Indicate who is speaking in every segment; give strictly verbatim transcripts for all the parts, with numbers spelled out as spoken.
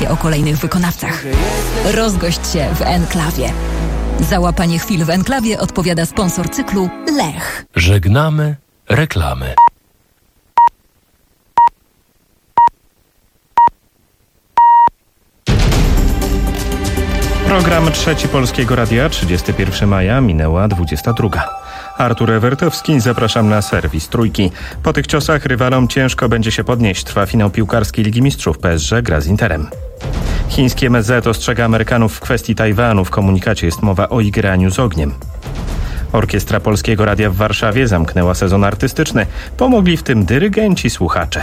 Speaker 1: informacje o kolejnych wykonawcach. Rozgość się w Enklawie. Za łapanie chwil w Enklawie odpowiada sponsor cyklu Lech.
Speaker 2: Żegnamy reklamy.
Speaker 3: Program Trzeci Polskiego Radia, trzydziestego pierwszego maja, minęła dwudziesta druga. Artur Ewertowski, zapraszam na serwis Trójki. Po tych ciosach rywalom ciężko będzie się podnieść. Trwa finał piłkarskiej Ligi Mistrzów. P S G gra z Interem. Chińskie M S Z ostrzega Amerykanów w kwestii Tajwanu. W komunikacie jest mowa o igraniu z ogniem. Orkiestra Polskiego Radia w Warszawie zamknęła sezon artystyczny. Pomogli w tym dyrygenci, słuchacze.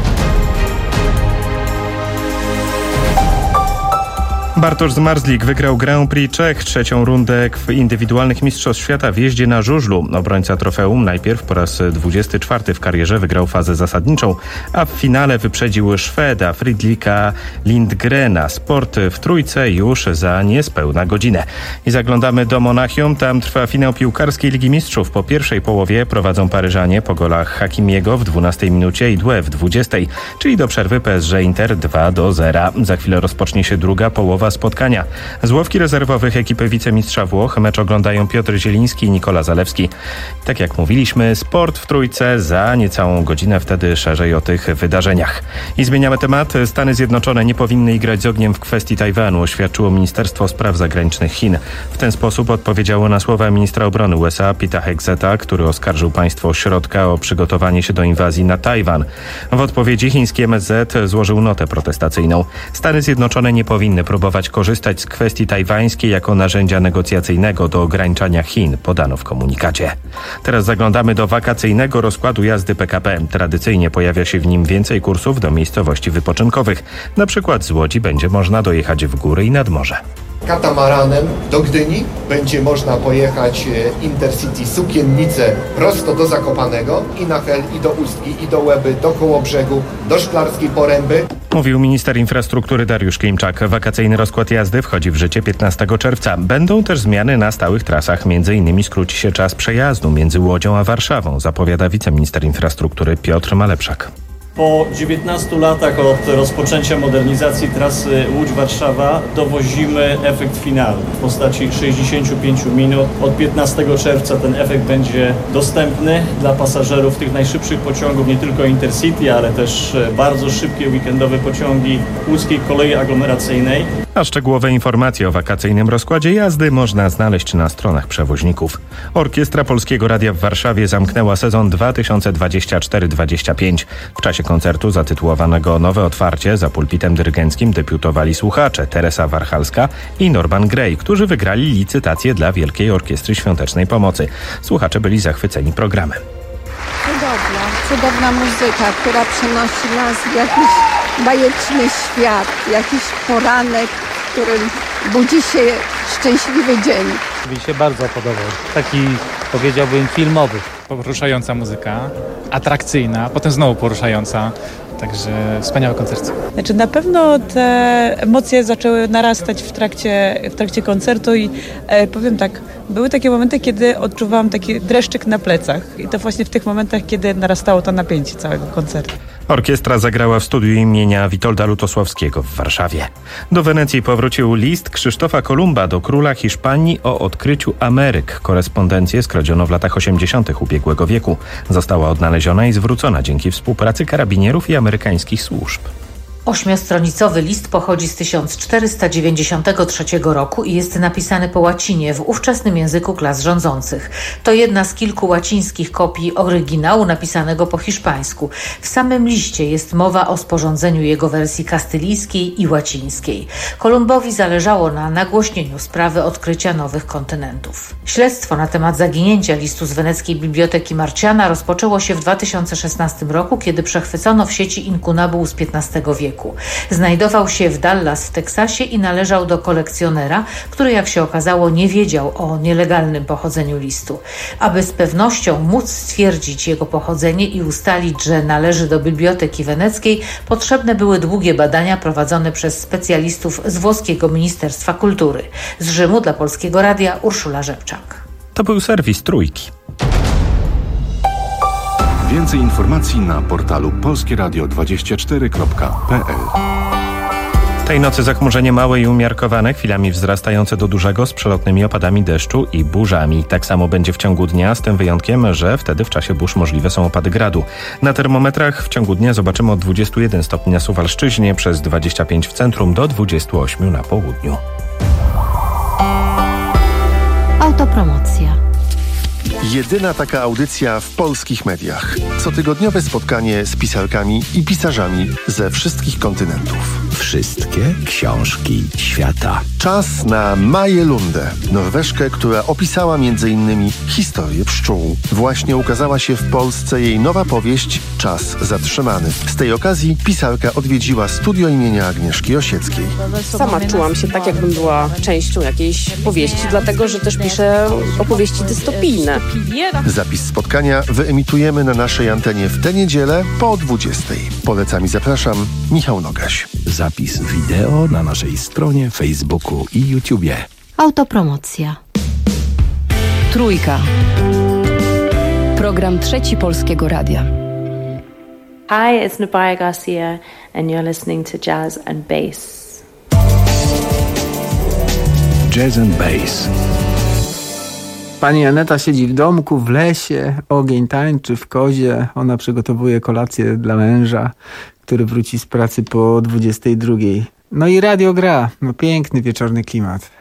Speaker 3: Bartosz Zmarzlik wygrał Grand Prix Czech, trzecią rundę w indywidualnych Mistrzostw Świata w jeździe na żużlu. Obrońca trofeum najpierw po raz dwudziesty czwarty w karierze wygrał fazę zasadniczą, a w finale wyprzedził Szweda Fridrika Lindgrena. Sport w Trójce już za niespełna godzinę. I zaglądamy do Monachium. Tam trwa finał piłkarskiej Ligi Mistrzów. Po pierwszej połowie prowadzą Paryżanie po golach Hakimiego w dwunastej minucie i Doué w dwudziestej, czyli do przerwy P S G Inter dwa do zera. Za chwilę rozpocznie się druga połowa spotkania. Z ławki rezerwowych ekipy wicemistrza Włoch mecz oglądają Piotr Zieliński i Nikola Zalewski. Tak jak mówiliśmy, sport w Trójce za niecałą godzinę, wtedy szerzej o tych wydarzeniach. I zmieniamy temat. Stany Zjednoczone nie powinny igrać z ogniem w kwestii Tajwanu, oświadczyło Ministerstwo Spraw Zagranicznych Chin. W ten sposób odpowiedziało na słowa ministra obrony U S A Peta Hegseta, który oskarżył państwo środka o przygotowanie się do inwazji na Tajwan. W odpowiedzi chiński M S Z złożył notę protestacyjną. Stany Zjednoczone nie powinny próbować korzystać z kwestii tajwańskiej jako narzędzia negocjacyjnego do ograniczania Chin, podano w komunikacie. Teraz zaglądamy do wakacyjnego rozkładu jazdy P K P. Tradycyjnie pojawia się w nim więcej kursów do miejscowości wypoczynkowych. Na przykład z Łodzi będzie można dojechać w góry i nad morze.
Speaker 4: Katamaranem do Gdyni będzie można pojechać Intercity Sukiennice prosto do Zakopanego i na Hel, i do Ustki, i do Łeby, do Kołobrzegu, do Szklarskiej Poręby.
Speaker 3: Mówił minister infrastruktury Dariusz Klimczak. Wakacyjny rozkład jazdy wchodzi w życie piętnastego czerwca. Będą też zmiany na stałych trasach. Między innymi skróci się czas przejazdu między Łodzią a Warszawą, zapowiada wiceminister infrastruktury Piotr Malepszak.
Speaker 5: Po dziewiętnastu latach od rozpoczęcia modernizacji trasy Łódź-Warszawa dowozimy efekt finalny w postaci sześćdziesięciu pięciu minut. Od piętnastego czerwca ten efekt będzie dostępny dla pasażerów tych najszybszych pociągów, nie tylko Intercity, ale też bardzo szybkie weekendowe pociągi łódzkiej kolei aglomeracyjnej.
Speaker 3: A szczegółowe informacje o wakacyjnym rozkładzie jazdy można znaleźć na stronach przewoźników. Orkiestra Polskiego Radia w Warszawie zamknęła sezon dwa tysiące dwudziesty czwarty dwudziesty piąty. W czasie koncertu zatytułowanego Nowe Otwarcie za pulpitem dyrygenckim debiutowali słuchacze Teresa Warchalska i Norman Gray, którzy wygrali licytację dla Wielkiej Orkiestry Świątecznej Pomocy. Słuchacze byli zachwyceni programem.
Speaker 6: Cudowna, cudowna muzyka, która przenosi nas w jakiś bajeczny świat, jakiś poranek, w którym budzi się szczęśliwy dzień.
Speaker 7: Mi się bardzo podobał. Taki, powiedziałbym, filmowy. Poruszająca muzyka, atrakcyjna, potem znowu poruszająca. Także wspaniały koncert.
Speaker 8: Znaczy na pewno te emocje zaczęły narastać w trakcie, w trakcie koncertu i e, powiem tak, były takie momenty, kiedy odczuwałam taki dreszczyk na plecach i to właśnie w tych momentach, kiedy narastało to napięcie całego koncertu.
Speaker 3: Orkiestra zagrała w studiu imienia Witolda Lutosławskiego w Warszawie. Do Wenecji powrócił list Krzysztofa Kolumba do króla Hiszpanii o odkryciu Ameryk. Korespondencję skradziono w latach osiemdziesiątych ubiegłego wieku. Została odnaleziona i zwrócona dzięki współpracy karabinierów i amerykańskich służb.
Speaker 9: Ośmiostronicowy list pochodzi z tysiąc czterysta dziewięćdziesiątego trzeciego roku i jest napisany po łacinie w ówczesnym języku klas rządzących. To jedna z kilku łacińskich kopii oryginału napisanego po hiszpańsku. W samym liście jest mowa o sporządzeniu jego wersji kastylijskiej i łacińskiej. Kolumbowi zależało na nagłośnieniu sprawy odkrycia nowych kontynentów. Śledztwo na temat zaginięcia listu z weneckiej Biblioteki Marciana rozpoczęło się w dwa tysiące szesnastym roku, kiedy przechwycono w sieci inkunabuł z piętnastego wieku. Znajdował się w Dallas w Teksasie i należał do kolekcjonera, który, jak się okazało, nie wiedział o nielegalnym pochodzeniu listu. Aby z pewnością móc stwierdzić jego pochodzenie i ustalić, że należy do Biblioteki Weneckiej, potrzebne były długie badania prowadzone przez specjalistów z włoskiego Ministerstwa Kultury. Z Rzymu dla Polskiego Radia Urszula Rzepczak.
Speaker 3: To był serwis Trójki.
Speaker 10: Więcej informacji na portalu polskieradio dwadzieścia cztery kropka p l.
Speaker 3: Tej nocy zachmurzenie małe i umiarkowane, chwilami wzrastające do dużego z przelotnymi opadami deszczu i burzami. Tak samo będzie w ciągu dnia, z tym wyjątkiem, że wtedy w czasie burz możliwe są opady gradu. Na termometrach w ciągu dnia zobaczymy od dwudziestu jeden stopni na Suwalszczyźnie, przez dwadzieścia pięć w centrum do dwudziestu ośmiu na południu.
Speaker 10: Autopromocja.
Speaker 11: Jedyna taka audycja w polskich mediach. Cotygodniowe spotkanie z pisarkami i pisarzami ze wszystkich kontynentów.
Speaker 12: Wszystkie książki świata.
Speaker 11: Czas na Maję Lundę, Norweżkę, która opisała między innymi historię pszczół. Właśnie ukazała się w Polsce jej nowa powieść Czas zatrzymany. Z tej okazji pisarka odwiedziła studio imienia Agnieszki Osieckiej.
Speaker 13: Sama czułam się tak, jakbym była częścią jakiejś powieści, dlatego że też piszę opowieści dystopijne.
Speaker 11: Zapis spotkania wyemitujemy na naszej antenie w tę niedzielę po dwudziestej. Polecam i zapraszam, Michał Nogaś.
Speaker 12: Zapis wideo na naszej stronie, Facebooku i YouTubie.
Speaker 10: Autopromocja.
Speaker 1: Trójka. Program Trzeci Polskiego Radia.
Speaker 14: Hi, it's Nubia Garcia and you're listening to Jazz and Bass.
Speaker 12: Jazz and Bass.
Speaker 15: Pani Aneta siedzi w domku, w lesie, ogień tańczy w kozie. Ona przygotowuje kolację dla męża, który wróci z pracy po dwudziestej drugiej. No i radio gra. No piękny wieczorny klimat.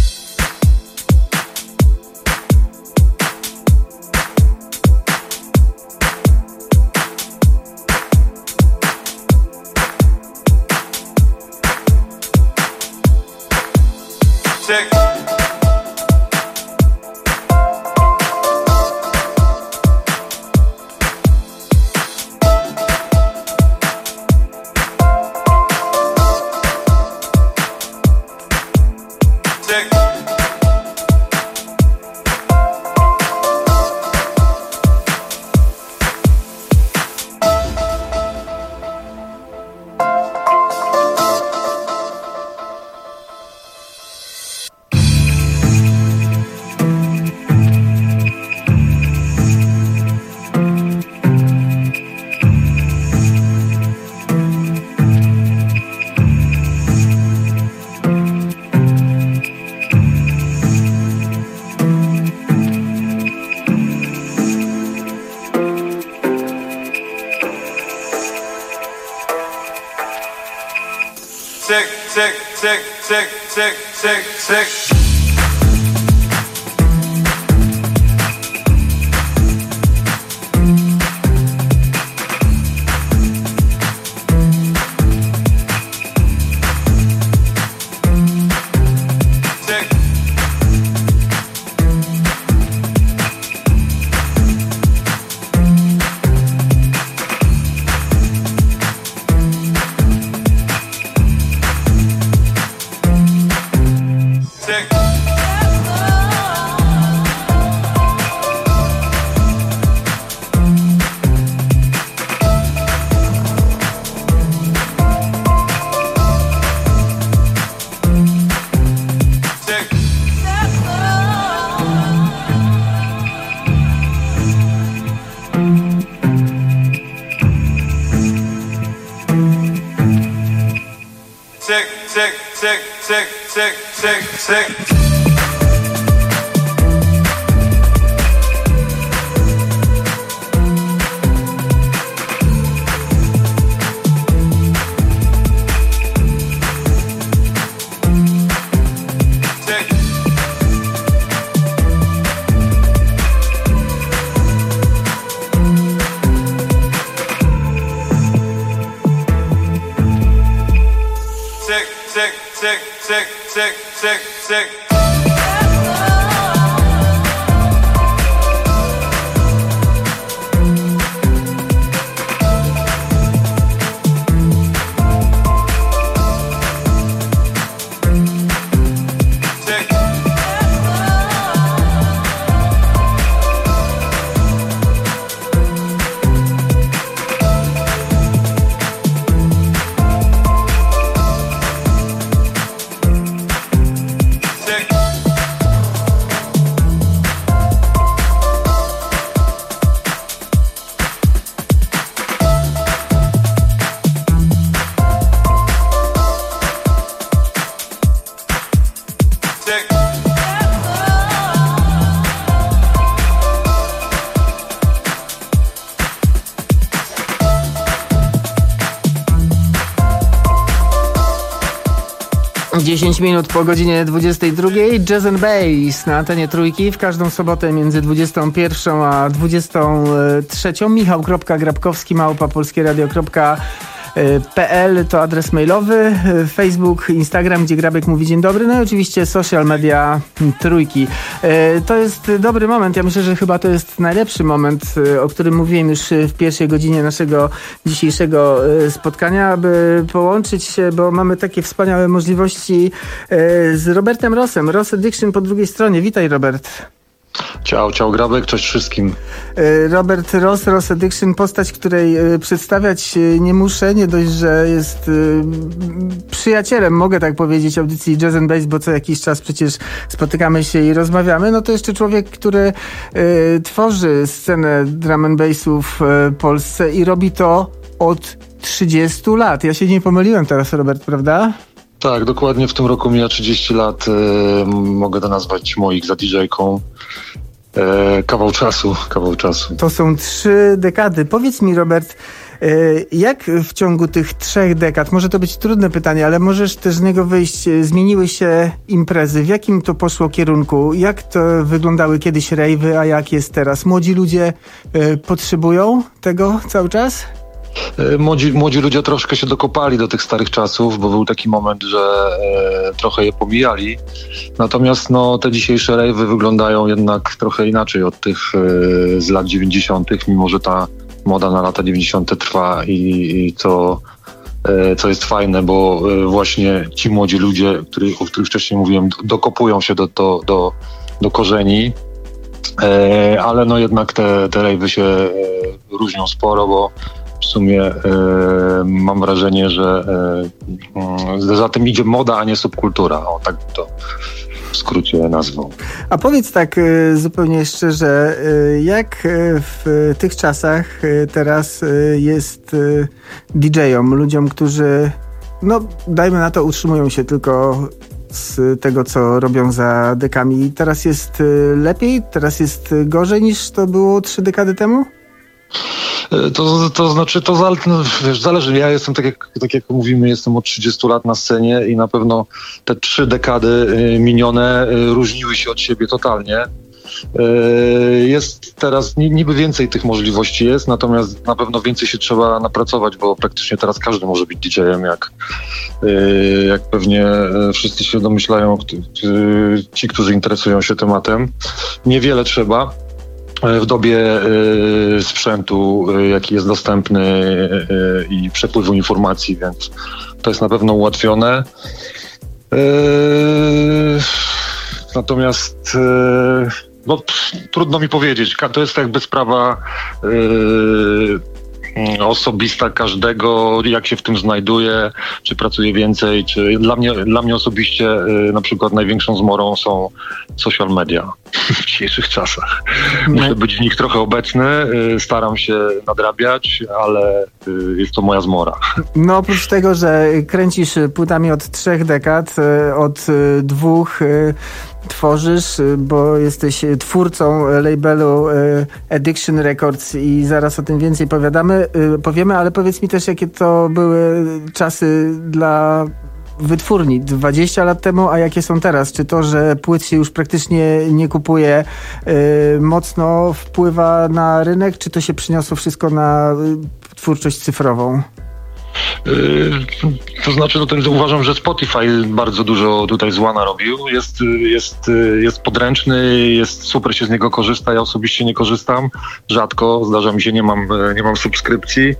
Speaker 16: tick, tick, tick, tick, tick, tick, tick. Tick, tick, tick, tick, tick, tick, tick. Tick, tick, tick, tick, tick, tick. Tick.
Speaker 15: dziesięć minut po godzinie dwudziestej drugiej. Jazz and Bass na antenie Trójki w każdą sobotę między dwudziestą pierwszą a dwudziestą trzecią. Michał Grabkowski, małpa polskieradio kropka p l to adres mailowy, Facebook, Instagram, gdzie Grabek mówi dzień dobry, no i oczywiście social media Trójki. To jest dobry moment, ja myślę, że chyba to jest najlepszy moment, o którym mówiłem już w pierwszej godzinie naszego dzisiejszego spotkania, aby połączyć się, bo mamy takie wspaniałe możliwości z Robertem Rossem, Ross Addiction po drugiej stronie. Witaj, Robert.
Speaker 17: Ciao, ciao Grabek, cześć wszystkim.
Speaker 15: Robert Ross, Ross Addiction, postać, której przedstawiać nie muszę, nie dość, że jest przyjacielem, mogę tak powiedzieć, audycji Jazz and Bass, bo co jakiś czas przecież spotykamy się i rozmawiamy, no to jeszcze człowiek, który tworzy scenę drum and bassu w Polsce i robi to od trzydziestu lat. Ja się nie pomyliłem teraz, Robert, prawda?
Speaker 17: Tak, dokładnie w tym roku mija trzydzieści lat. E, mogę to nazwać moich za didżejką. E, kawał czasu, kawał czasu.
Speaker 15: To są trzy dekady. Powiedz mi, Robert, e, jak w ciągu tych trzech dekad, może to być trudne pytanie, ale możesz też z niego wyjść, zmieniły się imprezy? W jakim to poszło kierunku? Jak to wyglądały kiedyś rejwy, a jak jest teraz? Młodzi ludzie e, potrzebują tego cały czas?
Speaker 17: Młodzi, młodzi ludzie troszkę się dokopali do tych starych czasów, bo był taki moment, że e, trochę je pomijali. Natomiast no, te dzisiejsze rejwy wyglądają jednak trochę inaczej od tych e, z lat dziewięćdziesiątych, mimo że ta moda na lata dziewięćdziesiąte trwa i, i to, e, co jest fajne, bo e, właśnie ci młodzi ludzie, który, o których wcześniej mówiłem, dokopują się do, do, do, do korzeni. E, ale no jednak te, te rejwy się e, różnią sporo, bo w sumie e, mam wrażenie, że e, za tym idzie moda, a nie subkultura. O, tak to w skrócie nazwą.
Speaker 15: A powiedz tak e, zupełnie szczerze, e, jak w tych czasach e, teraz e, jest e, didżejom, ludziom, którzy, no dajmy na to, utrzymują się tylko z tego, co robią za dekami. Teraz jest e, lepiej? Teraz jest gorzej niż to było trzy dekady temu?
Speaker 17: To, to znaczy, to zale, no, wiesz, zależy. Ja jestem, tak jak, tak jak mówimy, jestem od trzydziestu lat na scenie i na pewno te trzy dekady y, minione y, różniły się od siebie totalnie. Y, jest teraz, niby więcej tych możliwości jest, natomiast na pewno więcej się trzeba napracować, bo praktycznie teraz każdy może być didżejem, jak, y, jak pewnie wszyscy się domyślają, y, ci, którzy interesują się tematem. Niewiele trzeba. W dobie y, sprzętu, y, jaki jest dostępny y, i przepływu informacji, więc to jest na pewno ułatwione. Y, natomiast y, no, pff, trudno mi powiedzieć. To jest jakby sprawa y, osobista każdego, jak się w tym znajduje, czy pracuje więcej, czy dla mnie, dla mnie osobiście y, na przykład największą zmorą są social media w dzisiejszych czasach. Muszę być w nich trochę obecny, y, staram się nadrabiać, ale y, jest to moja zmora.
Speaker 15: No oprócz tego, że kręcisz płytami od trzech dekad, y, od y, dwóch y, tworzysz, bo jesteś twórcą labelu Addiction Records i zaraz o tym więcej powiadamy, powiemy, ale powiedz mi też, jakie to były czasy dla wytwórni dwadzieścia lat temu, a jakie są teraz? Czy to, że płyt się już praktycznie nie kupuje, mocno wpływa na rynek, czy to się przyniosło wszystko na twórczość cyfrową?
Speaker 17: To znaczy, no ten, uważam, że Spotify bardzo dużo tutaj zła narobił. Jest, jest, jest podręczny, jest super, się z niego korzysta. Ja osobiście nie korzystam, rzadko, zdarza mi się, nie mam, nie mam subskrypcji.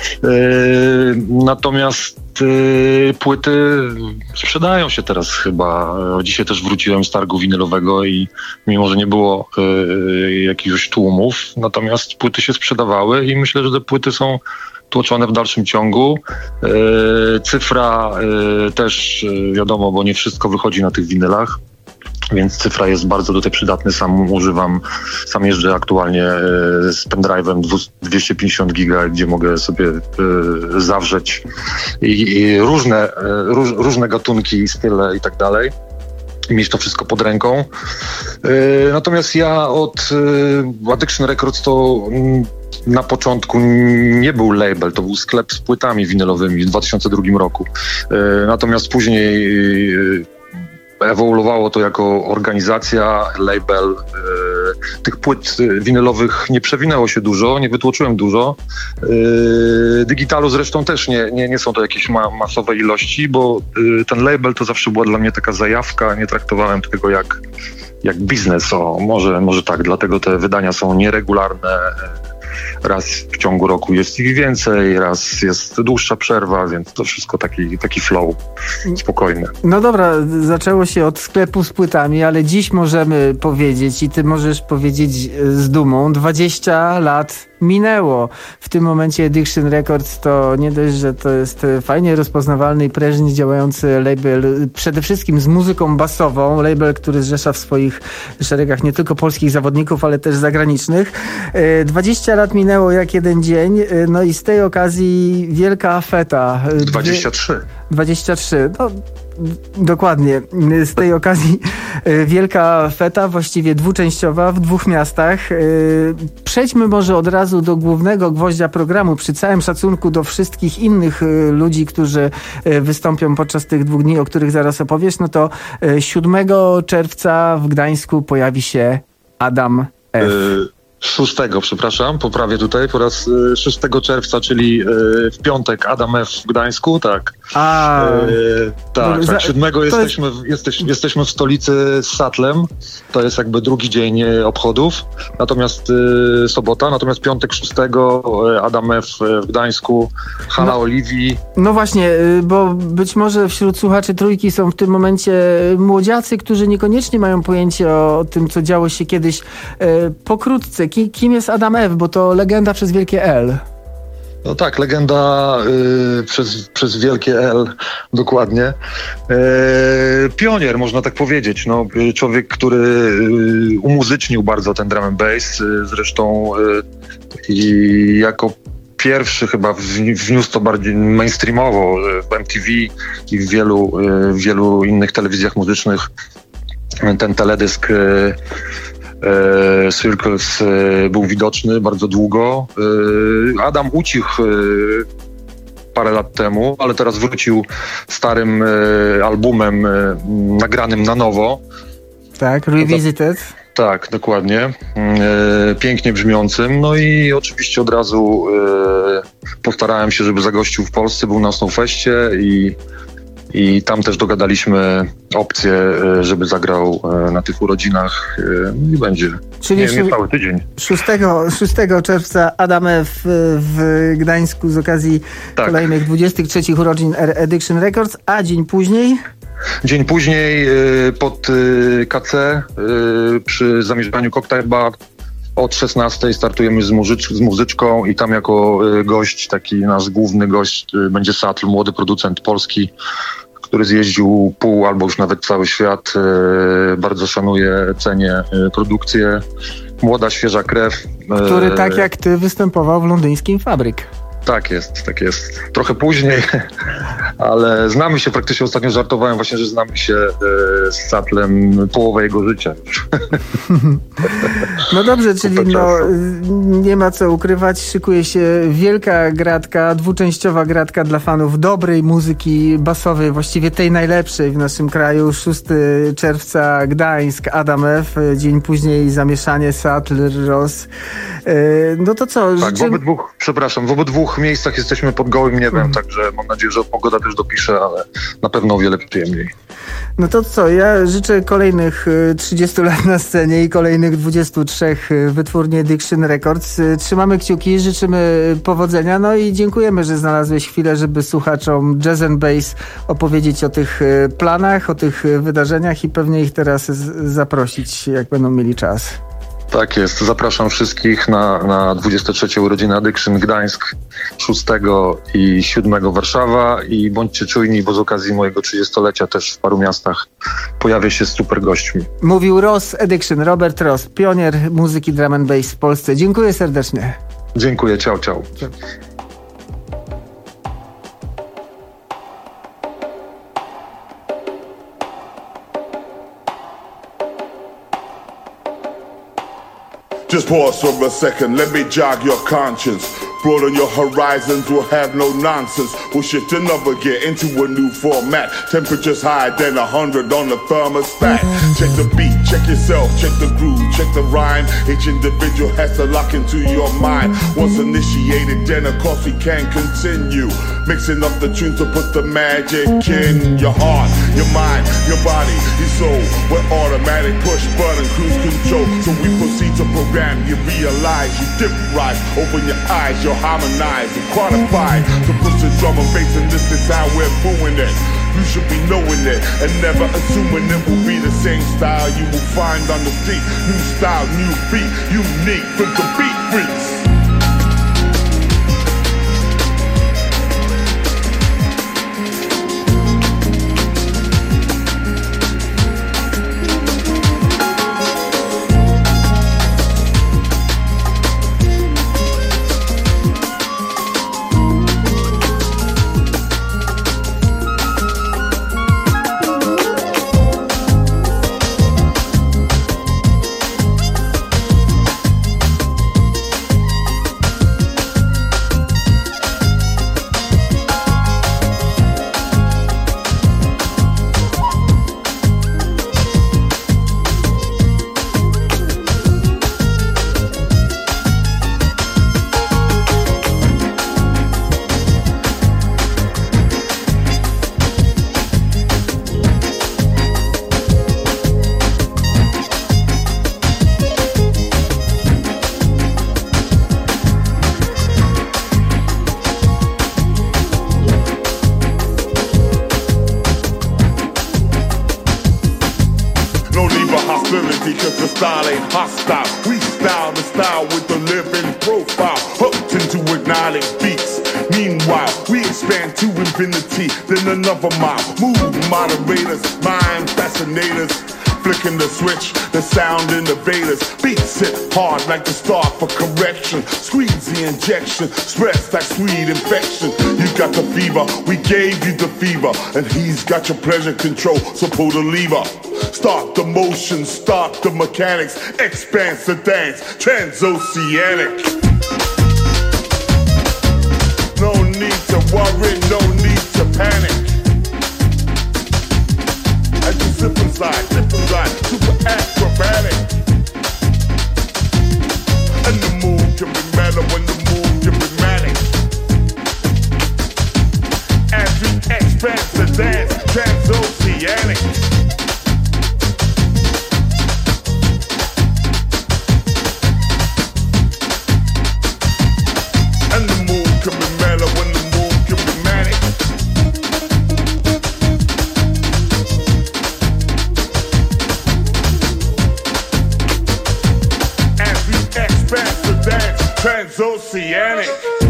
Speaker 17: Natomiast płyty sprzedają się teraz chyba. Dzisiaj też wróciłem z targu winylowego i mimo, że nie było jakichś tłumów, natomiast płyty się sprzedawały i myślę, że te płyty są tłoczone w dalszym ciągu. Yy, cyfra yy, też yy, wiadomo, bo nie wszystko wychodzi na tych winylach, więc cyfra jest bardzo tutaj przydatny. Sam używam, sam jeżdżę aktualnie yy, z pendrive'em dwieście pięćdziesiąt giga, gdzie mogę sobie yy, zawrzeć i, i różne, yy, róż, różne gatunki, style i tak dalej. i mieć to wszystko pod ręką. Natomiast ja od Addiction Records to na początku nie był label, to był sklep z płytami winylowymi w dwa tysiące drugim roku. Natomiast później ewoluowało to jako organizacja, label. Tych płyt winylowych nie przewinęło się dużo, nie wytłoczyłem dużo. Digitalu zresztą też nie, nie, nie są to jakieś ma, masowe ilości, bo ten label to zawsze była dla mnie taka zajawka, nie traktowałem tego jak, jak biznes. O, może, może tak, dlatego te wydania są nieregularne. Raz w ciągu roku jest ich więcej, raz jest dłuższa przerwa, więc to wszystko taki, taki flow spokojny.
Speaker 15: No dobra, zaczęło się od sklepu z płytami, ale dziś możemy powiedzieć i ty możesz powiedzieć z dumą, dwadzieścia lat minęło. W tym momencie Addiction Records to nie dość, że to jest fajnie rozpoznawalny i prężnie działający label, przede wszystkim z muzyką basową, label, który zrzesza w swoich szeregach nie tylko polskich zawodników, ale też zagranicznych. dwadzieścia lat minęło jak jeden dzień, no i z tej okazji wielka feta.
Speaker 17: dwadzieścia trzy.
Speaker 15: dwadzieścia trzy. No, dokładnie. Z tej okazji wielka feta, właściwie dwuczęściowa w dwóch miastach. Przejdźmy może od razu do głównego gwoździa programu. Przy całym szacunku do wszystkich innych ludzi, którzy wystąpią podczas tych dwóch dni, o których zaraz opowiesz, no to siódmego czerwca w Gdańsku pojawi się Adam F.
Speaker 17: szóstego, przepraszam, poprawię tutaj, po raz y, szóstego czerwca, czyli y, w piątek Adam F. w Gdańsku, tak.
Speaker 15: A,
Speaker 17: y, tak,
Speaker 15: za,
Speaker 17: tak, siódmego jesteśmy,
Speaker 15: jest...
Speaker 17: w, jesteś, jesteśmy w stolicy z Satlem, to jest jakby drugi dzień obchodów, natomiast y, sobota, natomiast piątek szóstego y, Adam F. w Gdańsku, hala no, Oliwii.
Speaker 15: No właśnie, bo być może wśród słuchaczy Trójki są w tym momencie młodziacy, którzy niekoniecznie mają pojęcie o tym, co działo się kiedyś. Y, pokrótce, kim jest Adam F., bo to legenda przez wielkie L.
Speaker 17: No tak, legenda y, przez, przez wielkie L, dokładnie. Y, pionier, można tak powiedzieć. No, człowiek, który y, umuzycznił bardzo ten drum and bass. Y, zresztą y, i jako pierwszy chyba wniósł to bardziej mainstreamowo w M T V i w wielu, y, w wielu innych telewizjach muzycznych. Ten teledysk y, E, Circles e, był widoczny bardzo długo. E, Adam ucichł e, parę lat temu, ale teraz wrócił starym e, albumem e, nagranym na nowo.
Speaker 15: Tak, Revisited.
Speaker 17: Tak, dokładnie. E, pięknie brzmiącym. No i oczywiście od razu e, postarałem się, żeby zagościł w Polsce, był na Snowfestie i I tam też dogadaliśmy opcję, żeby zagrał na tych urodzinach i będzie
Speaker 15: Czyli
Speaker 17: nie, nie cały tydzień.
Speaker 15: szóstego czerwca Adam F. w Gdańsku z okazji tak. kolejnych dwudziestych trzecich urodzin Addiction Records, a dzień później?
Speaker 17: Dzień później pod K C przy zamieszkaniu Cocktail Bar od szesnastej startujemy z, muzycz, z muzyczką i tam jako gość, taki nasz główny gość będzie Satl, młody producent polski, który zjeździł pół albo już nawet cały świat. Bardzo szanuję, cenię produkcję. Młoda, świeża krew.
Speaker 15: Który tak jak ty występował w londyńskim Fabryk.
Speaker 17: Tak jest, tak jest. Trochę później, ale znamy się, praktycznie ostatnio żartowałem właśnie, że znamy się e, z Satlem połowę jego życia.
Speaker 15: No dobrze, czyli no, nie ma co ukrywać, szykuje się wielka gratka, dwuczęściowa gratka dla fanów dobrej muzyki basowej, właściwie tej najlepszej w naszym kraju. szóstego czerwca Gdańsk, Adam F., dzień później zamieszanie Satl, Ross. E, no to co?
Speaker 17: Tak, życzę... w obydwu, przepraszam, w obydwu miejscach jesteśmy pod gołym niebem, mm. także mam nadzieję, że pogoda też dopisze, ale na pewno o wiele przyjemniej.
Speaker 15: No to co, ja życzę kolejnych trzydziestu lat na scenie i kolejnych dwudziestu trzech wytwórni Addiction Records. Trzymamy kciuki, życzymy powodzenia, no i dziękujemy, że znalazłeś chwilę, żeby słuchaczom Jazz and Bass opowiedzieć o tych planach, o tych wydarzeniach i pewnie ich teraz zaprosić, jak będą mieli czas.
Speaker 17: Tak jest. Zapraszam wszystkich na, na dwudzieste trzecie urodziny Addiction Gdańsk, szóstego i siódmego Warszawa i bądźcie czujni, bo z okazji mojego trzydziestolecia też w paru miastach pojawię się z super gośćmi.
Speaker 15: Mówił Ross Addiction, Robert Ross, pionier muzyki drum and bass w Polsce. Dziękuję serdecznie.
Speaker 17: Dziękuję, ciao, ciao. ciao.
Speaker 18: Just pause for a second, let me jog your conscience. Broaden your horizons, we'll have no nonsense. We'll shift another gear into a new format. Temperatures higher than a hundred on the thermostat. Check the beat, check yourself, check the groove, check the rhyme. Each individual has to lock into your mind. Once initiated, then of course we can continue. Mixing up the tunes to put the magic in your heart, your mind, your body, your soul. We're automatic push button, cruise control. So we proceed to program, you realize, you dip rise, open your eyes, you'll harmonize and quantify. To push the drum and bass, and this is how we're doing it. You should be knowing it and never assuming it will be the same style you will find on the street. New style, new beat, unique from the beat freaks. Cause the style ain't hostile. We style the style with the living profile. Hooked into acknowledge beats. Meanwhile, we expand to infinity, then another mile. Move moderators, mind fascinators. Flicking the switch, the sound innovators. Beats hit hard like the start for correction. Squeeze the injection, spreads like sweet infection. You got the fever, we gave you the fever. And he's got your pleasure control, so pull the lever. Start the motion, start the mechanics. Expanse the dance, transoceanic. No need to worry, no need to panic. As you slip and slide, slip and slide, super acrobatic. And the move can be mellow and the move can be manic. As we expand the dance, transoceanic. And the move can be mellow and the move can be manic. As we expand the dance, transoceanic.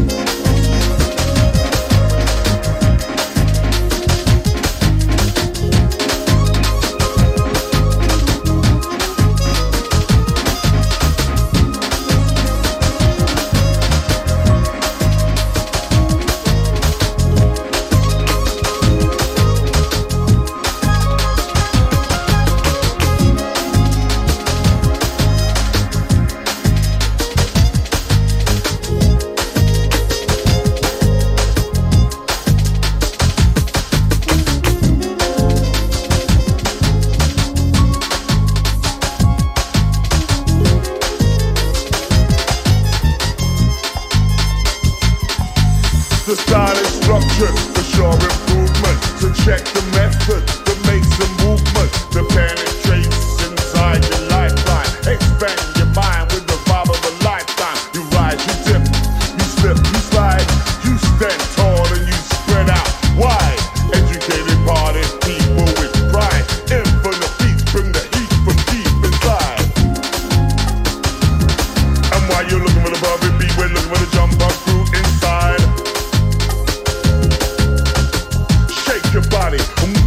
Speaker 18: The style is structured for sure improvement. So check the method that makes the movement that penetrates inside your lifeline. Expand your mind with the vibe of a lifetime. You rise, you dip, you slip, you slide. You stand tall and you spread out wide. Educated party people with pride. Infinite beats bring the heat from deep inside. And while you're looking for the Bobby beat, we're looking for the jump up crew inside. Your body.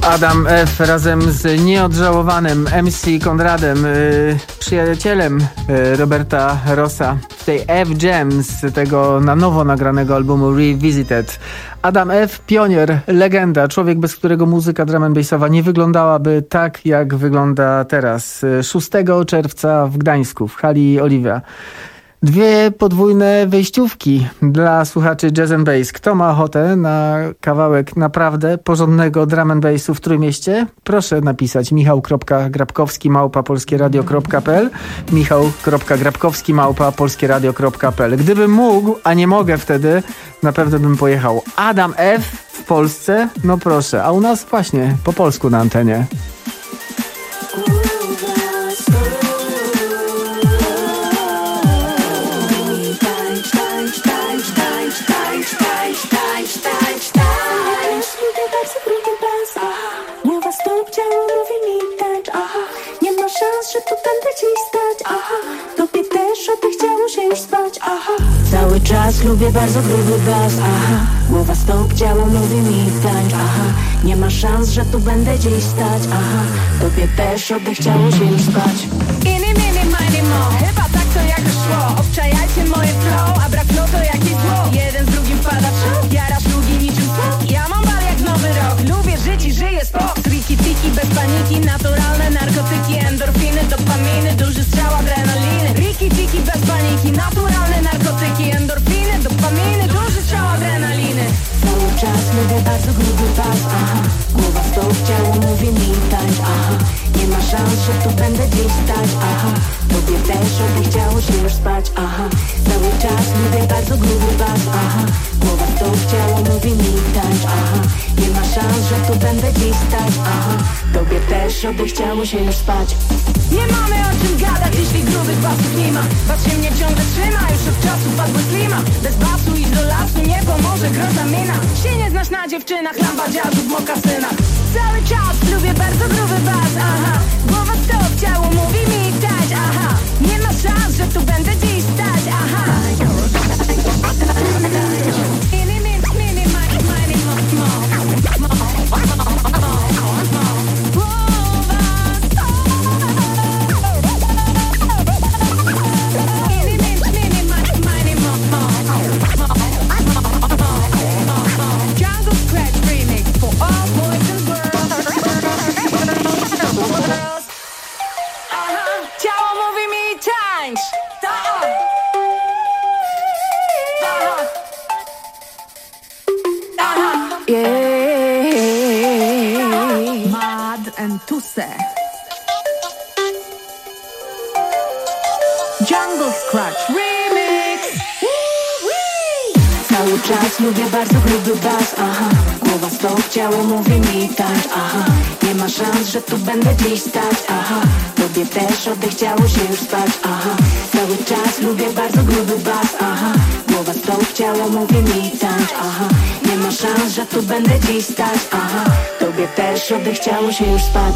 Speaker 15: Adam F. razem z nieodżałowanym M C Konradem, yy, przyjacielem yy, Roberta Rossa w tej F-Jam z tego na nowo nagranego albumu Revisited. Adam F., pionier, legenda, człowiek, bez którego muzyka drum and bassowa nie wyglądałaby tak, jak wygląda teraz. szóstego czerwca w Gdańsku, w hali Oliwia. Dwie podwójne wejściówki dla słuchaczy Jazz and Bass. Kto ma ochotę na kawałek naprawdę porządnego drum and bassu w Trójmieście? Proszę napisać michał kropka grabkowski małpa polskieradio kropka p l michał kropka grabkowski małpa polskieradio kropka p l. Gdybym mógł, a nie mogę wtedy, na pewno bym pojechał. Adam F. w Polsce? No proszę, a u nas właśnie po polsku na antenie.
Speaker 19: Że tu będę dziś stać, aha. Tobie też odechciało się już spać, aha. Cały czas lubię bardzo gruby bas, aha. Głowa, stóp, ciało mówi mi tańcz, aha. Nie ma szans, że tu będę dziś stać, aha. Tobie też odechciało się już spać. Ini, mini, mini, mo. Chyba tak to jakoś szło. Obczajajcie moje flow, a brak flow to jakieś zło. Jeden z drugim pada w szok, jarasz drugi niczym sok. Ja mam bal jak nowy rok, lubię żyć i żyję spok. Triki, tiki, bez paniki, naturalne narkotyki, endorfiny, dopaminy, duży strzał adrenaliny. Riki, tiki, bez paniki, naturalne narkotyki, endorfiny, dopaminy, duży strzał adrenaliny. Cały czas lubię bardzo gruby bas, aha. Głowa, stóp, ciało mówi mi tańcz, aha. Nie ma szans, że tu będę dziś stać, aha. Tobie też odechciało się już spać, aha. Cały czas lubię bardzo gruby bas, aha. Głowa, stóp, ciało mówi mi tańcz, aha. Nie ma szans, że tu będę dziś stać, aha. Tobie też odechciało się już spać. Nie mamy o czym gadać, jeśli grubych basów nie ma. Bas się mnie ciągle trzyma, już od czasu padły slima. Bez basu idź do lasu, nie pomoże grota mina. Się nie znasz na dziewczynach, lambadziarzów, mokasynach. Cały czas lubię bardzo gruby bas, aha. Głowa, stop, ciało mówi mi tańcz, aha. Nie ma szans, że tu będę dziś stać, aha. Jungle Scratch Remix. Cały czas lubię bardzo gruby bas, aha. Głowa, stóp, ciało mówi mi tańcz, aha. Nie ma szans, że tu będę dziś stać, aha. Tobie też odechciało się już spać, aha. Cały czas lubię bardzo gruby bas, aha. Głowa, stóp, ciało mówi mi tańcz, aha. Nie ma szans, że tu będę dziś stać, aha. Tobie też odechciało się już spać.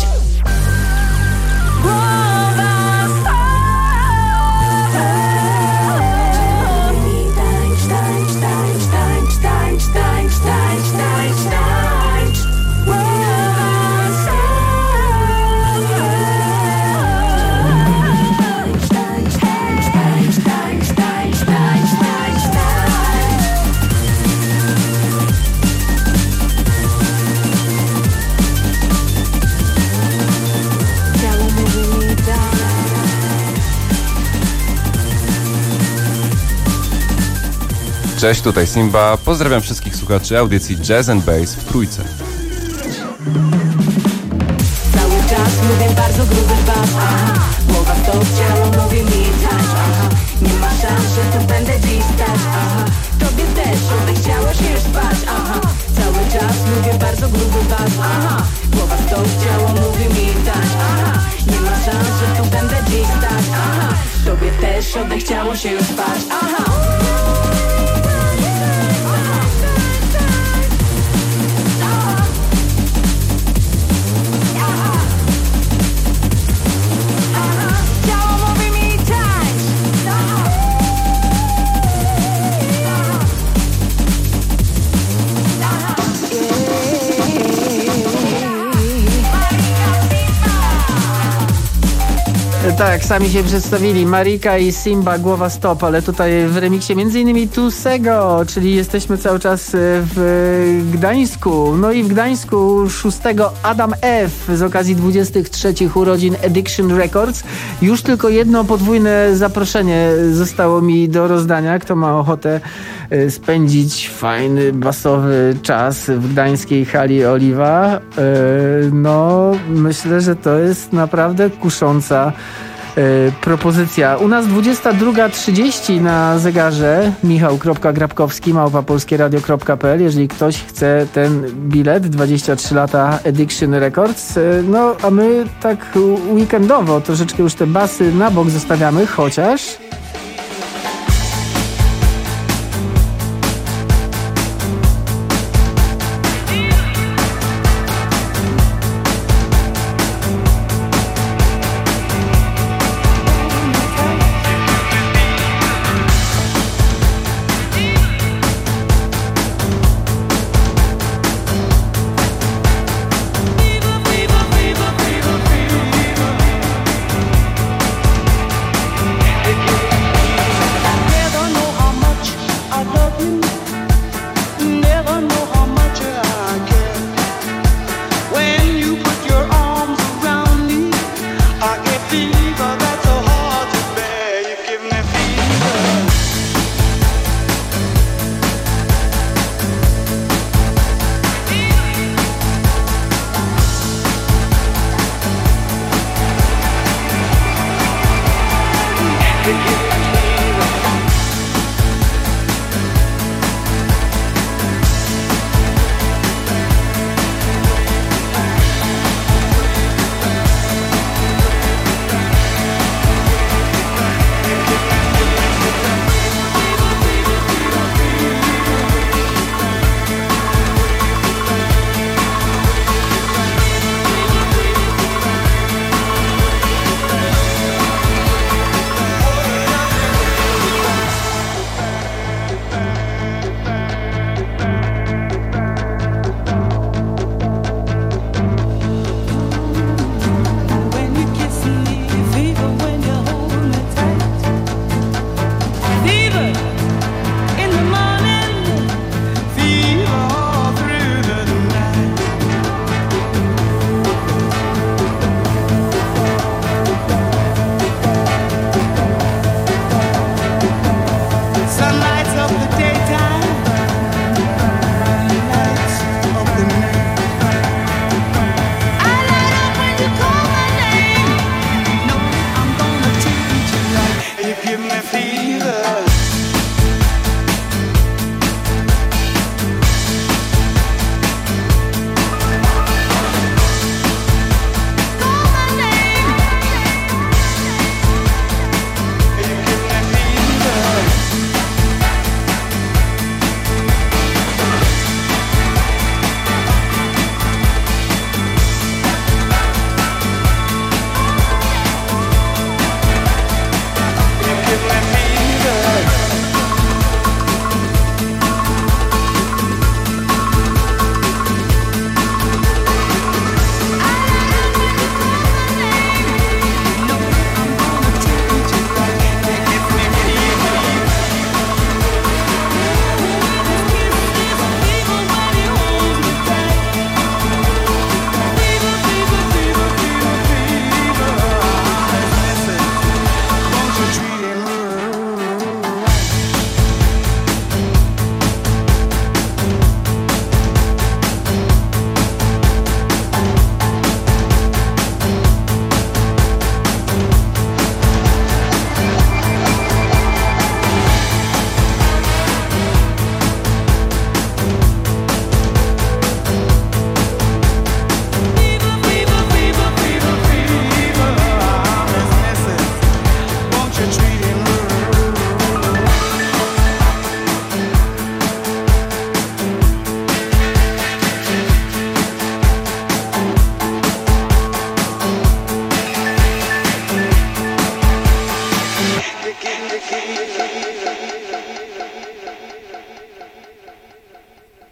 Speaker 20: Cześć, tutaj Simba. Pozdrawiam wszystkich słuchaczy audycji Jazz and Bass w Trójce.
Speaker 19: Cały czas lubię bardzo gruby bas, aha. Głowa, stóp, ciało mówi mi tańcz, aha. Nie ma szans, że tu będę dziś stać, aha. Tobie też odechciało się już spać, aha. Cały czas lubię bardzo gruby bas, aha. Głowa, stóp, ciało mówi mi tańcz, aha. Nie ma szans, że tu będę dziś stać, aha. Tobie też odechciało się już spać, aha.
Speaker 15: tak, sami się przedstawili. Marika i Simba, Głowa Stop, ale tutaj w remiksie między innymi Tusego, czyli jesteśmy cały czas w Gdańsku. No i w Gdańsku szóstego Adam F. z okazji dwudziestych trzecich urodzin Addiction Records. Już tylko jedno podwójne zaproszenie zostało mi do rozdania. Kto ma ochotę spędzić fajny, basowy czas w gdańskiej hali Oliwa, no myślę, że to jest naprawdę kusząca propozycja. U nas dwudziesta druga trzydzieści na zegarze. Michał kropka grabkowski małpa polskieradio kropka p l. Jeżeli ktoś chce ten bilet, dwadzieścia trzy lata Addiction Records, no a my tak weekendowo troszeczkę już te basy na bok zostawiamy, chociaż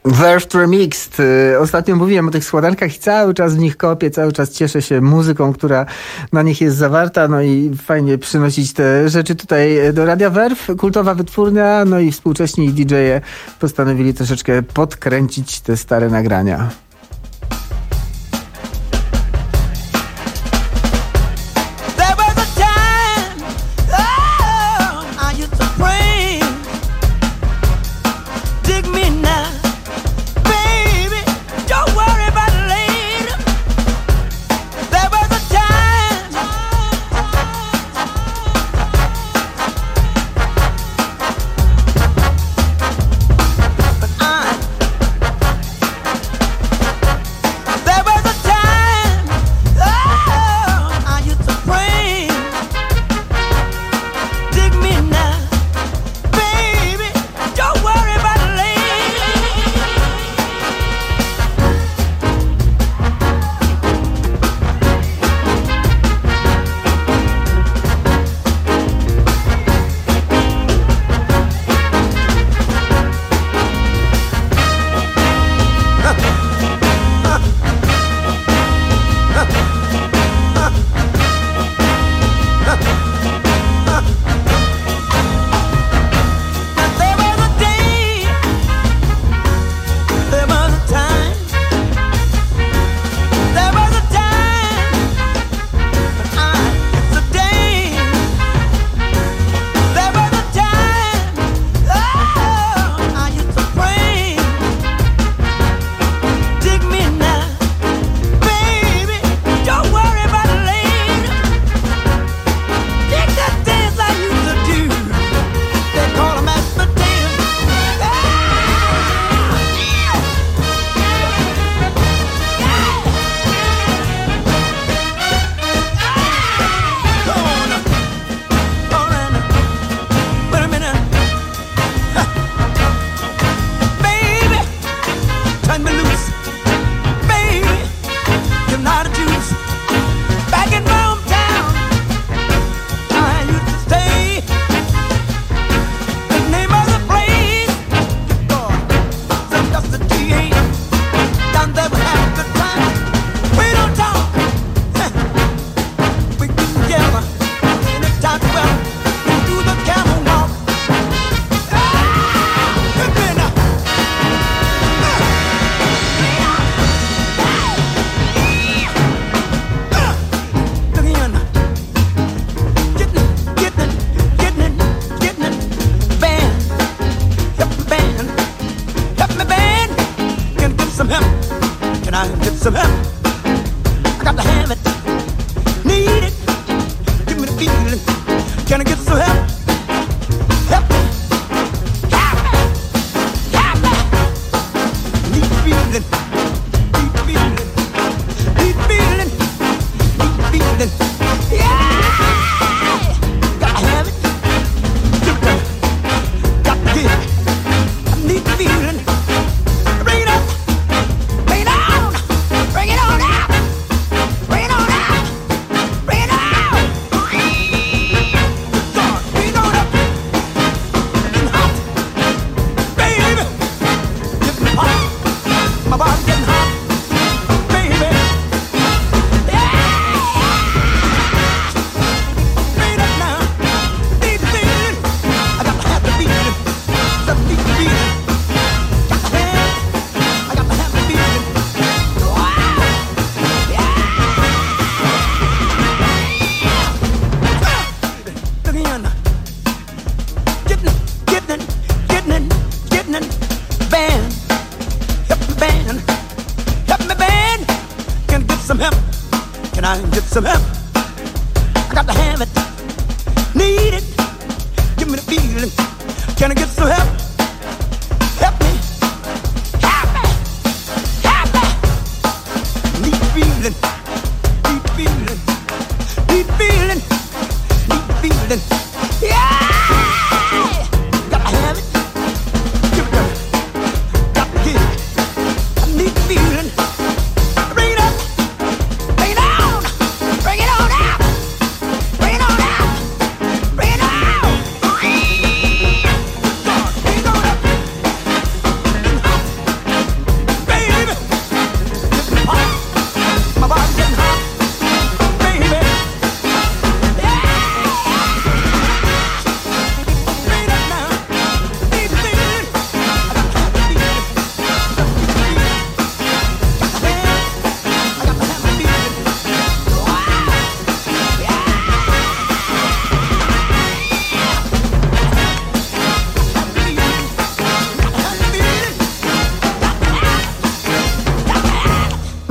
Speaker 15: Verve Remixed. Ostatnio mówiłem o tych składankach i cały czas w nich kopię, cały czas cieszę się muzyką, która na nich jest zawarta, no i fajnie przynosić te rzeczy tutaj do Radia Verve. Kultowa wytwórnia, no i współcześni D J-e postanowili troszeczkę podkręcić te stare nagrania.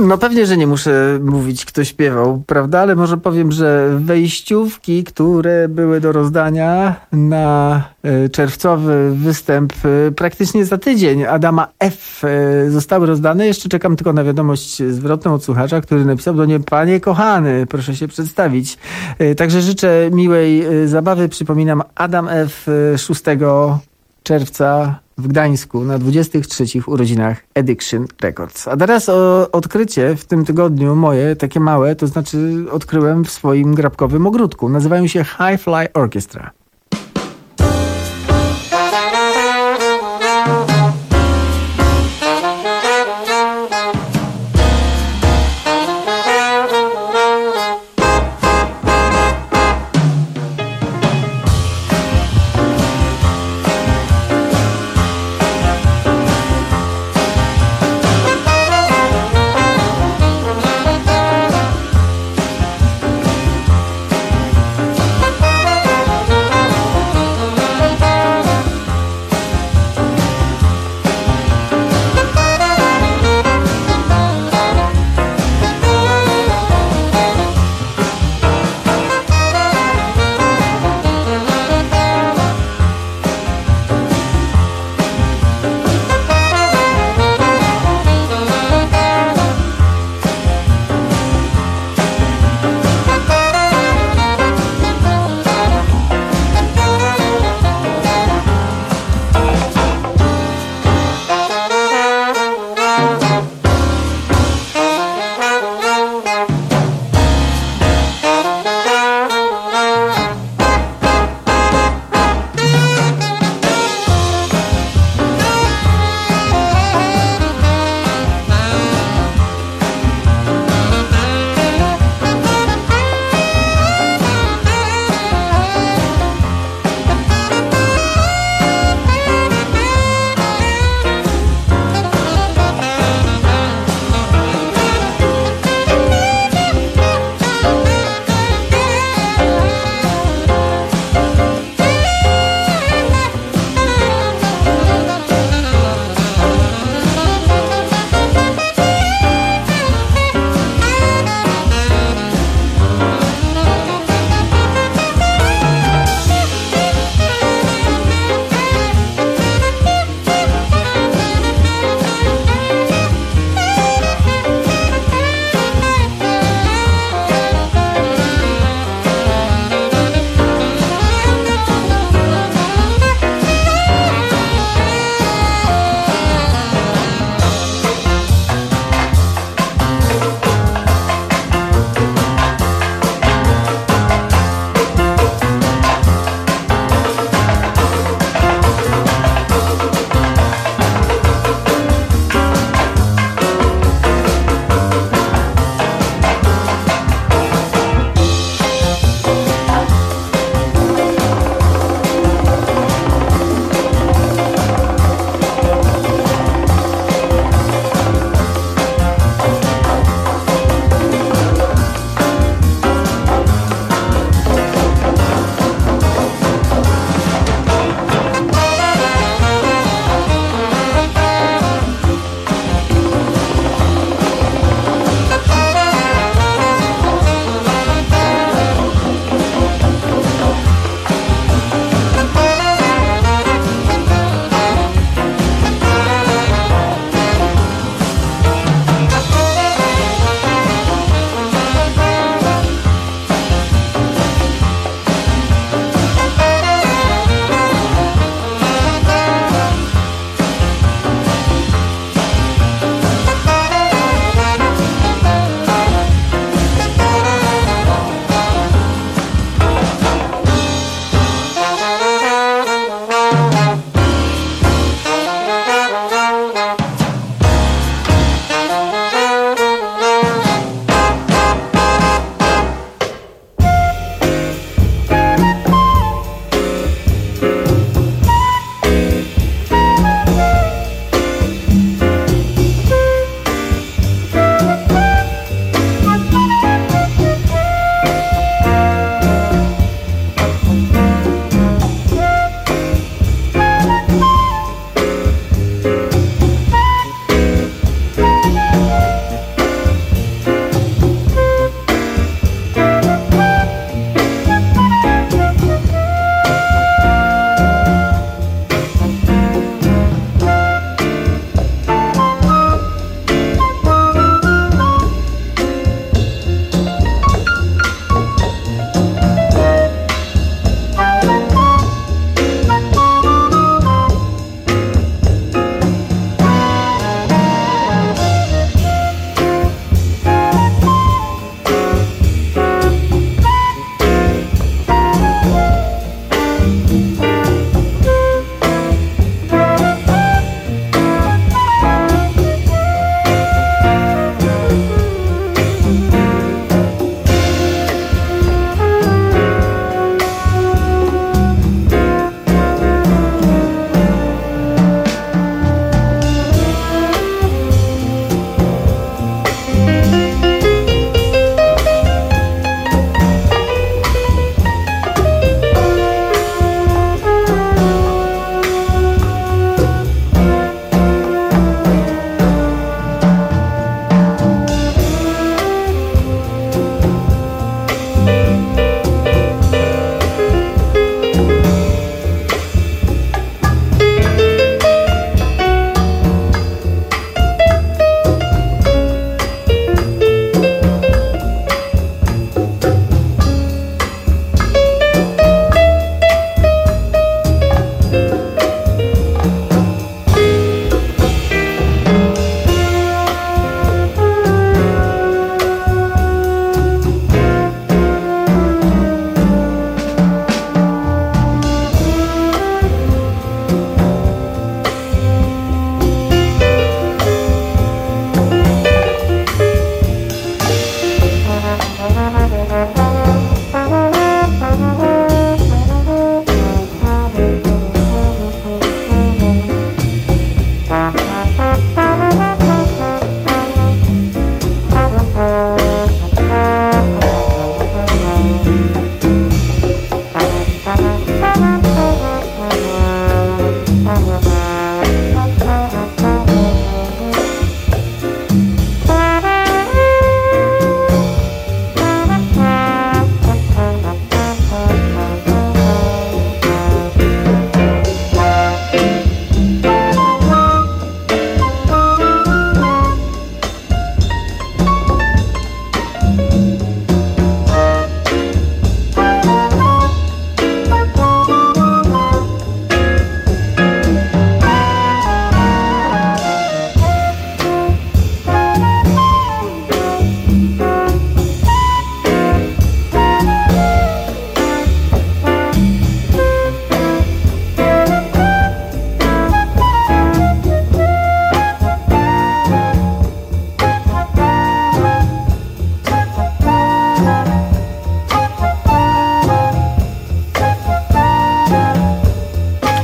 Speaker 15: No pewnie, że nie muszę mówić, kto śpiewał, prawda? Ale może powiem, że wejściówki, które były do rozdania na czerwcowy występ praktycznie za tydzień Adama F. zostały rozdane. Jeszcze czekam tylko na wiadomość zwrotną od słuchacza, który napisał do mnie: panie kochany, proszę się przedstawić. Także życzę miłej zabawy. Przypominam, Adam F. szóstego czerwca w Gdańsku na dwudziestych trzecich urodzinach Addiction Records. A teraz o odkrycie w tym tygodniu moje, takie małe, to znaczy odkryłem w swoim grabkowym ogródku. Nazywają się High Fly Orchestra.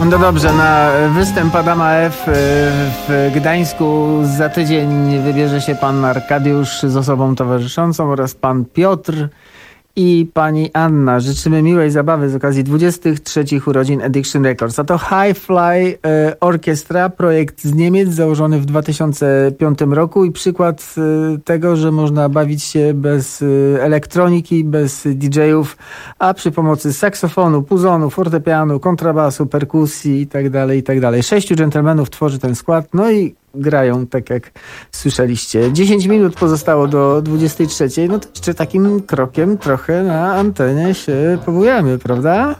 Speaker 15: No dobrze, na występ Adama F. w Gdańsku za tydzień wybierze się pan Arkadiusz z osobą towarzyszącą oraz pan Piotr i pani Anna. Życzymy miłej zabawy z okazji dwudziestych trzecich urodzin Addiction Records. A to High Fly Orchestra, projekt z Niemiec założony w dwa tysiące piątym roku i przykład tego, że można bawić się bez elektroniki, bez didżejów, a przy pomocy saksofonu, puzonu, fortepianu, kontrabasu, perkusji itd., itd. Sześciu dżentelmenów tworzy ten skład, no i grają, tak jak słyszeliście. dziesięć minut pozostało do dwudziestej trzeciej, no to jeszcze takim krokiem trochę na antenie się pobujamy, prawda?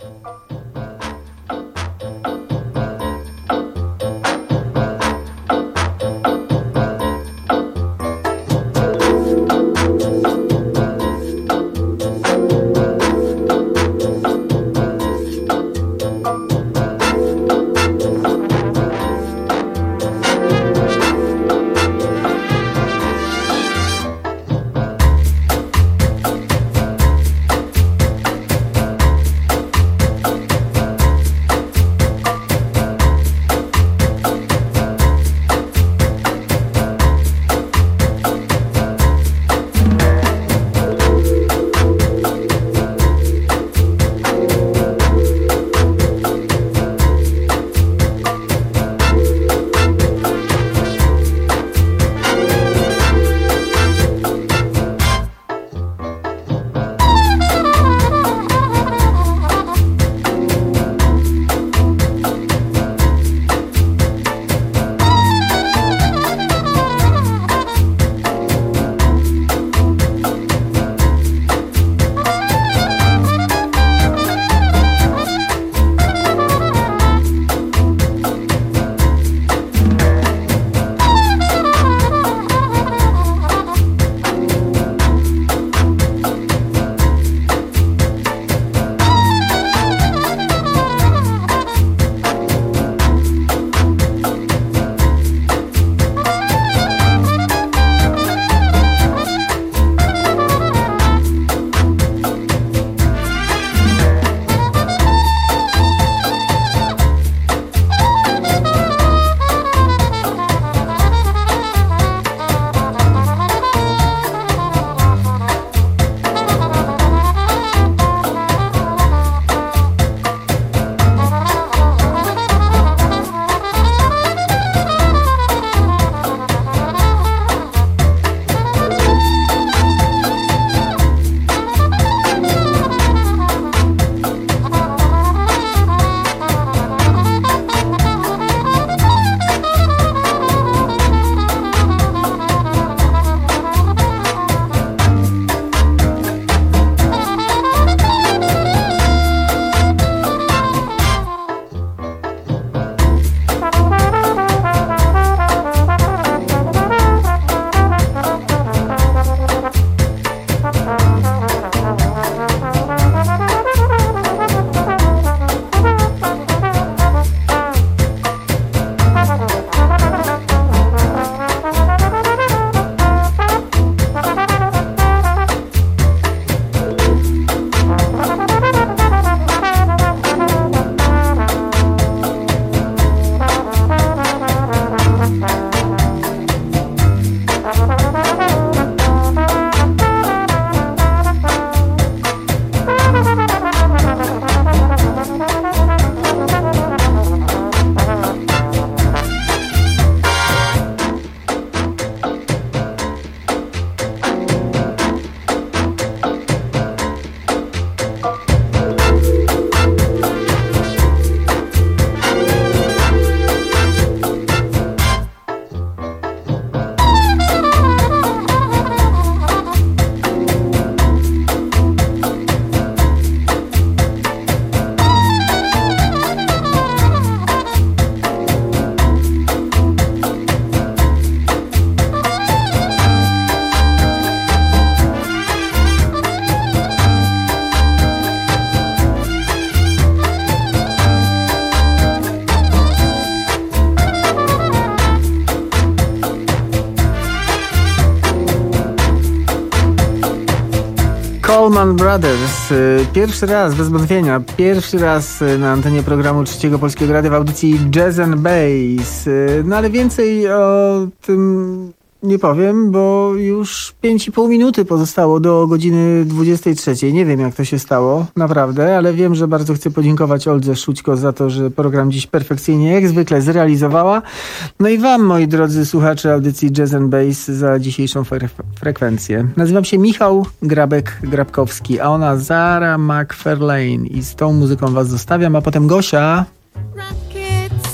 Speaker 15: Allman Brothers. Pierwszy raz, bez wątpienia, pierwszy raz na antenie programu Trzeciego Polskiego Radia w audycji Jazz and Bass. No ale więcej o tym nie powiem, bo już pięć i pół minuty pozostało do godziny dwudziestej trzeciej. Nie wiem, jak to się stało, naprawdę, ale wiem, że bardzo chcę podziękować Oldze Szućko za to, że program dziś perfekcyjnie, jak zwykle, zrealizowała. No i wam, moi drodzy słuchacze audycji Jazz and Bass, za dzisiejszą fre- frekwencję. Nazywam się Michał Grabek-Grabkowski, a ona Zara McFarlane i z tą muzyką was zostawiam, a potem Gosia.
Speaker 21: Rockets,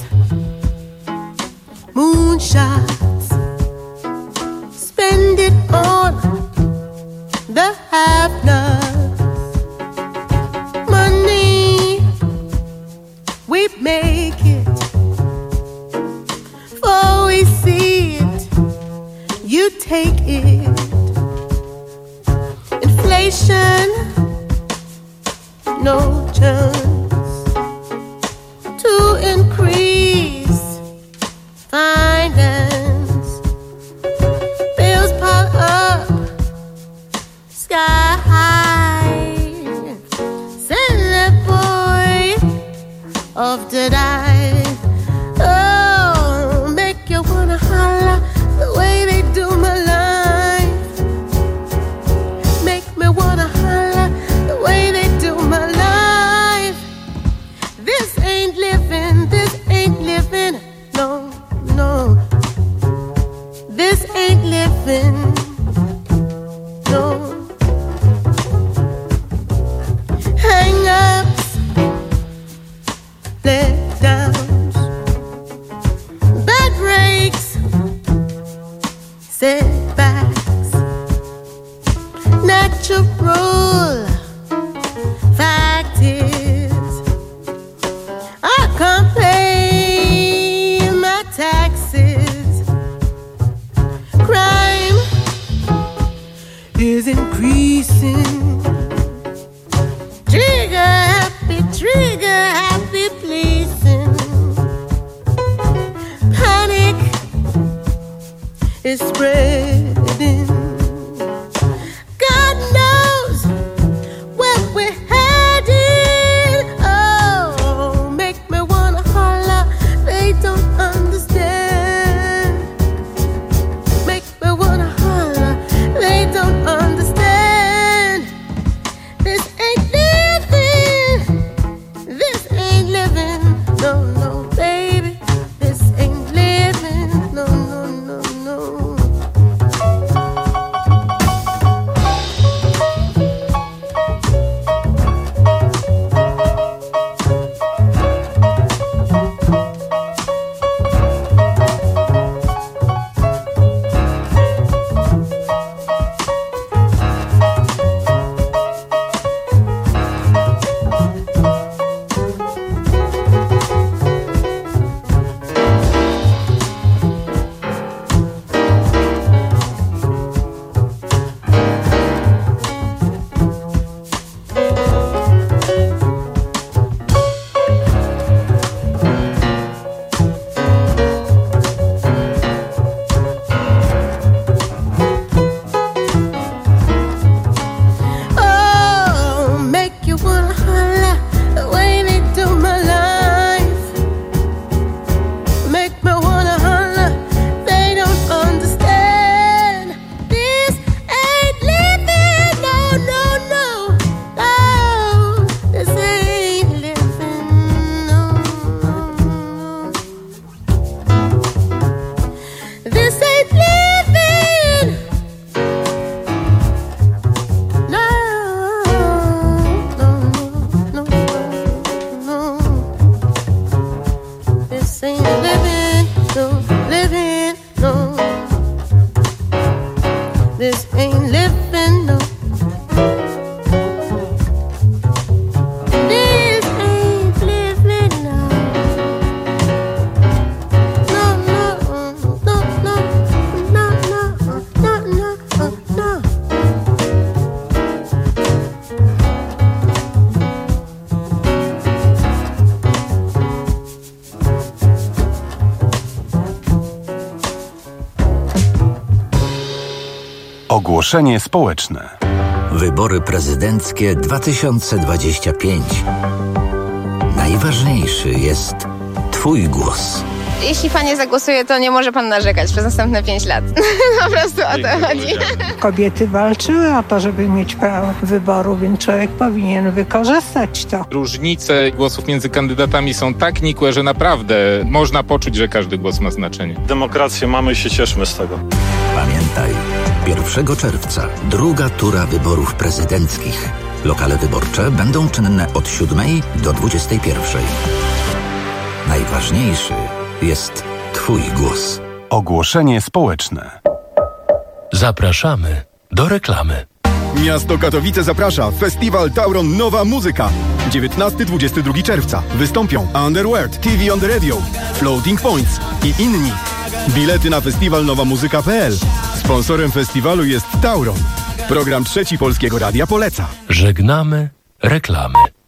Speaker 21: moonshots, spend it on the have-nots. Money, we make it. Before we see it, you take it. Inflation, no chance to increase finance. Bills pile up sky high. Send that boy off to die. Oh, make you wanna holler the way they do my life. Make me wanna holler the way they do my life. This ain't living, this ain't living, no, no. This ain't living, no. Hang-ups, let-downs, bad breaks, setbacks, natural fact is I can't pay my taxes. Crime is increasing. Trigger happy, trigger happy, pleasing. Panic is spreading. God knows where we're heading. Oh, make me wanna holler. They don't understand. Make me wanna holler. They don't understand. This ain't living. This ain't living. No, no, baby. This ain't living. No, no, no, no. Oh, make you wanna holler the way they do my life. Make me wanna holler. They don't understand. This ain't living. No, no, no, no. This ain't living. No, no, no. This ain't living. No, no, no, no, no. This ain't living, no, living, no. This ain't living, no. This ain't living, no. No, no, no, no, no, no, no, no, no.
Speaker 12: Ogłoszenie społeczne.
Speaker 2: Wybory prezydenckie dwa tysiące dwadzieścia pięć. Najważniejszy jest Twój głos.
Speaker 22: Jeśli pan nie zagłosuje, to nie może pan narzekać przez następne pięć lat. Po prostu o to chodzi.
Speaker 23: Kobiety walczyły o to, żeby mieć prawo wyboru, więc człowiek powinien wykorzystać to.
Speaker 24: Różnice głosów między kandydatami są tak nikłe, że naprawdę można poczuć, że każdy głos ma znaczenie.
Speaker 25: Demokrację mamy i się cieszmy z tego.
Speaker 2: Pamiętaj, pierwszego czerwca druga tura wyborów prezydenckich. Lokale wyborcze będą czynne od siódmej do dwudziestej pierwszej. Najważniejszy jest Twój głos.
Speaker 12: Ogłoszenie społeczne.
Speaker 26: Zapraszamy do reklamy.
Speaker 27: Miasto Katowice zaprasza Festiwal Tauron Nowa Muzyka. dziewiętnastego do dwudziestego drugiego czerwca wystąpią Underworld, T V on the Radio, Floating Points i inni. Bilety na festiwal nowa muzyka kropka p l. Sponsorem festiwalu jest Tauron. Program Trzeci Polskiego Radia poleca.
Speaker 26: Żegnamy reklamy.